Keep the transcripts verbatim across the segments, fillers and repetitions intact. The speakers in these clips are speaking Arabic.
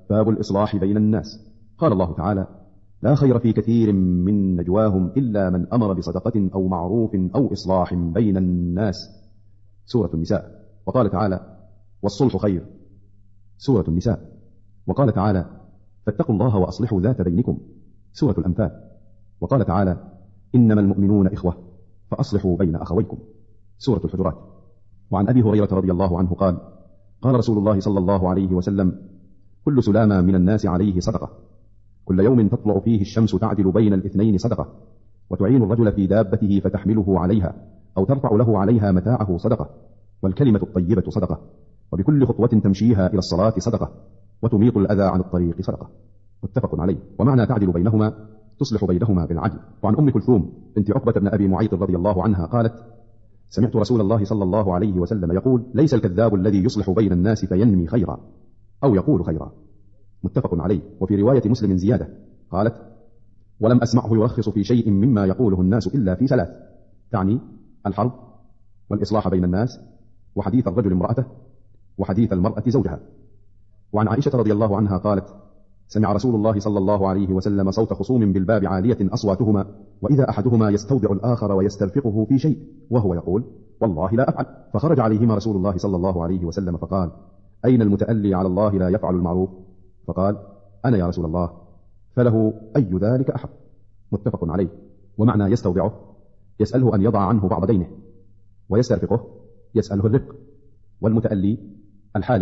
باب الإصلاح بين الناس. قال الله تعالى: لا خير في كثير من نجواهم إلا من أمر بصدقة أو معروف أو إصلاح بين الناس. سورة النساء. وقال تعالى: والصلح خير. سورة النساء. وقال تعالى: فاتقوا الله وأصلحوا ذات بينكم. سورة الأنفال. وقال تعالى: إنما المؤمنون إخوة فأصلحوا بين أخويكم. سورة الحجرات. وعن أبي هريرة رضي الله عنه قال: قال رسول الله صلى الله عليه وسلم: كل سلامة من الناس عليه صدقة، كل يوم تطلع فيه الشمس تعدل بين الاثنين صدقة، وتعين الرجل في دابته فتحمله عليها أو ترفع له عليها متاعه صدقة، والكلمة الطيبة صدقة، وبكل خطوة تمشيها إلى الصلاة صدقة، وتميط الأذى عن الطريق صدقة. متفق عليه. ومعنى تعدل بينهما تصلح بينهما بالعدل. وعن أم كلثوم بنت عقبة بن أبي معيط رضي الله عنها قالت: سمعت رسول الله صلى الله عليه وسلم يقول: ليس الكذاب الذي يصلح بين الناس فينمي خيرا أو يقول خيرا. متفق عليه. وفي رواية مسلم زيادة قالت: ولم أسمعه يرخص في شيء مما يقوله الناس إلا في ثلاث، تعني الحرب والإصلاح بين الناس وحديث الرجل امرأته وحديث المرأة زوجها. وعن عائشة رضي الله عنها قالت: سمع رسول الله صلى الله عليه وسلم صوت خصوم بالباب عالية أصواتهما، وإذا أحدهما يستودع الآخر ويسترفقه في شيء وهو يقول: والله لا أفعل. فخرج عليهما رسول الله صلى الله عليه وسلم فقال: أين المتألي على الله لا يفعل المعروف؟ فقال: أنا يا رسول الله. فله أي ذلك أحب. متفق عليه. ومعنى يستودعه يسأله أن يضع عنه بعض دينه، ويسترفقه يسأله الرفق، والمتألي الحالف.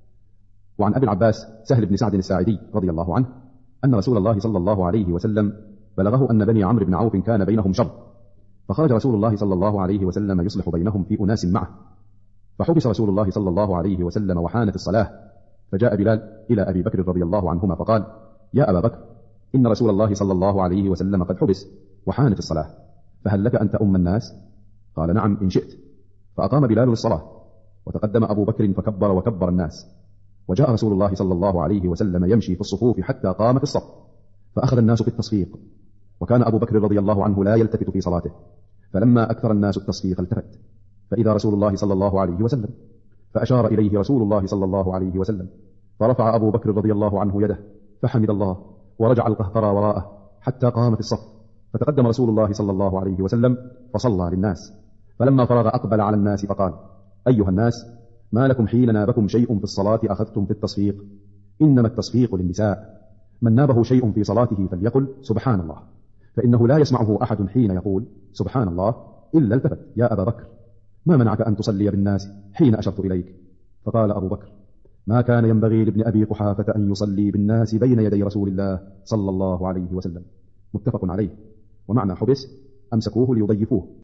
وعن أبي العباس سهل بن سعد الساعدي رضي الله عنه أن رسول الله صلى الله عليه وسلم بلغه أن بني عمرو بن عوف كان بينهم شر، فخرج رسول الله صلى الله عليه وسلم يصلح بينهم في أناس معه، فحبس رسول الله صلى الله عليه وسلم وحانت الصلاة، فجاء بلال إلى أبي بكر رضي الله عنهما فقال: يا أبا بكر، إن رسول الله صلى الله عليه وسلم قد حبس وحانت الصلاة، فهل لك أن تؤم الناس؟ قال: نعم إن شئت. فأقام بلال الصلاة، وتقدم أبو بكر فكبر وكبر الناس، وجاء رسول الله صلى الله عليه وسلم يمشي في الصفوف حتى قام في الصف، فأخذ الناس في التصفيق، وكان أبو بكر رضي الله عنه لا يلتفت في صلاته، فلما أكثر الناس التصفيق التفت، فإذا رسول الله صلى الله عليه وسلم، فأشار إليه رسول الله صلى الله عليه وسلم، فرفع أبو بكر رضي الله عنه يده فحمد الله، ورجع القهقرى وراءه حتى قام في الصف، فتقدم رسول الله صلى الله عليه وسلم فصلى للناس، فلما فرغ أقبل على الناس فقال: أيها الناس، ما لكم حين نابكم شيء في الصلاة أخذتم في التصفيق؟ إنما التصفيق للنساء، من نابه شيء في صلاته فليقل سبحان الله، فإنه لا يسمعه أحد حين يقول سبحان الله إلا التفت: يا أبا بكر، ما منعك أن تصلي بالناس حين أشرت إليك؟ فقال أبو بكر: ما كان ينبغي لابن أبي قحافة أن يصلي بالناس بين يدي رسول الله صلى الله عليه وسلم. متفق عليه. ومعنى حبس أمسكوه ليضيفوه.